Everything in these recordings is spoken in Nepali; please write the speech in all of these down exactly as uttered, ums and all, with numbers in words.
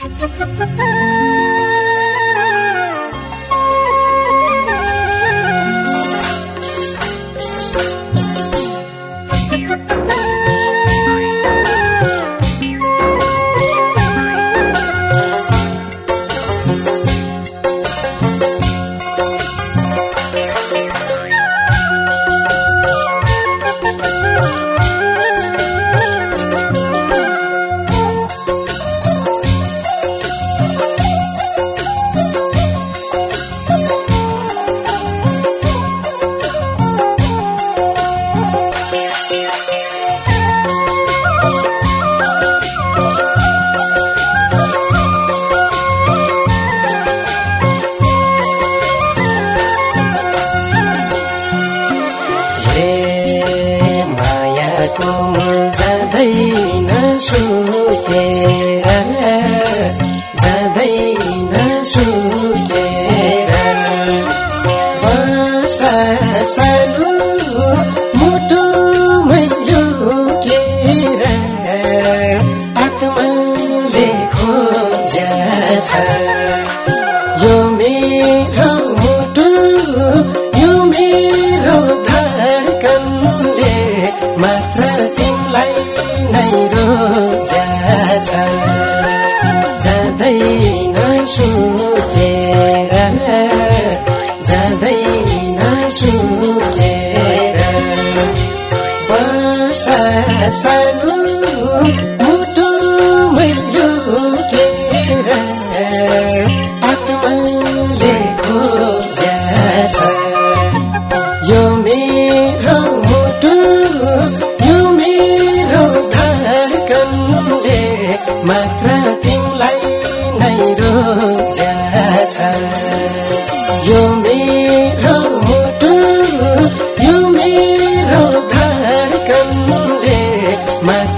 जाँदैन सुकेर जाँदैन सुकेर बसा सानो मुटुमै लुकेर आत्माले खोज्छ यो मेरो मुटु यो मेरो धड्कनले मात्र तिमीलाई नै रोज्छ जाँदैन सुकेर जाँदैन सुकेर बसा सानो मुटुमै लुकेर आत्माले खोज्छ यो मेरो मुटु यो मेरो धड्कनले मात्र तिमीलाई नै रोज्छ यो मेरो मुटु यो मेरो धड्कनले मात्र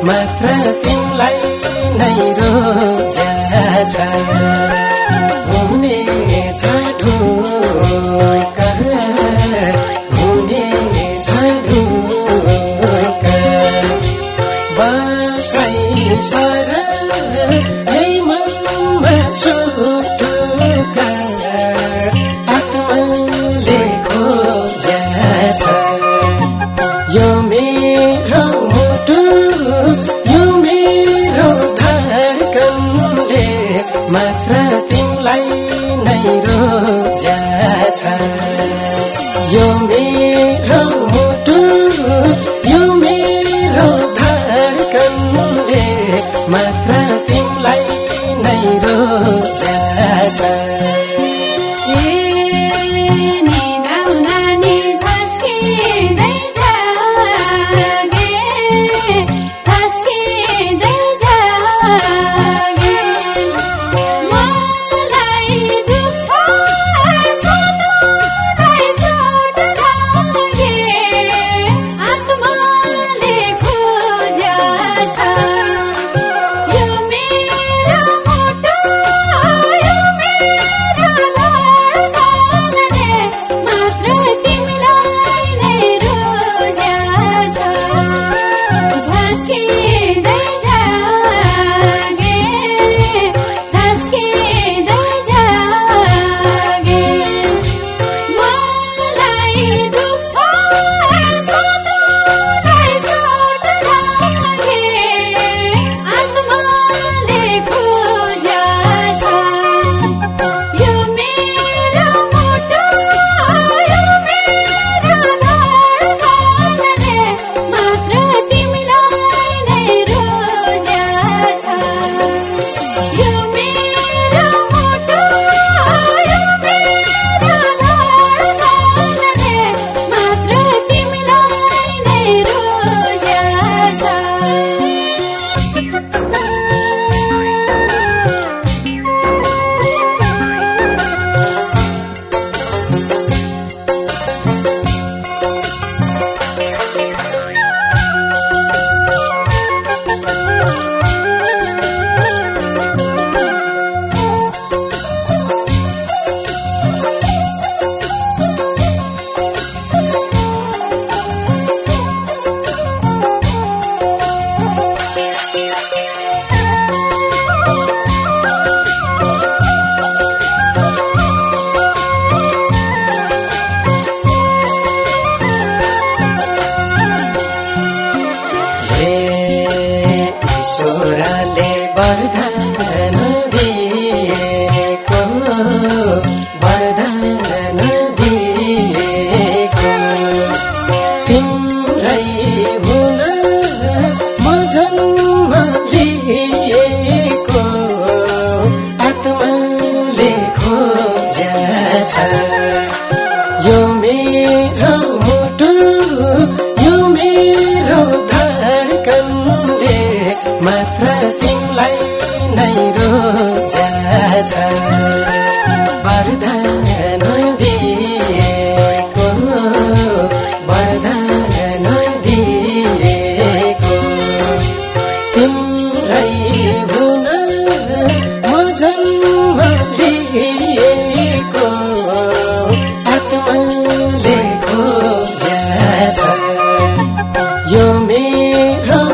मात्र तिमीलाई नै रोज्छ हुने छ ढुक्क हुने छ ढुक्क बसाइ सर यही मनमा सुटुक्क आत्माले खोज्छ यो मेरो मुटु यो मेरो धड्कनले मात्र तिमीलाई नै रोज्छ यो मेरो मुटु यो मेरो धड्कनले मात्र तिमीलाई नै रोज्छ ईश्वरले वरदान दिएको वरदान दिएको तिम्रै हुन म जन्म लिएको आत्माले खोज्छ यो मेरो मुटु यो मेरो धड्कनले मात्र तिमीलाई नै रोज्छ वरदान दिएको वरदान दिएको तिम्रै हुन म जन्म लिएको आत्माले खोज्छ यो मेरो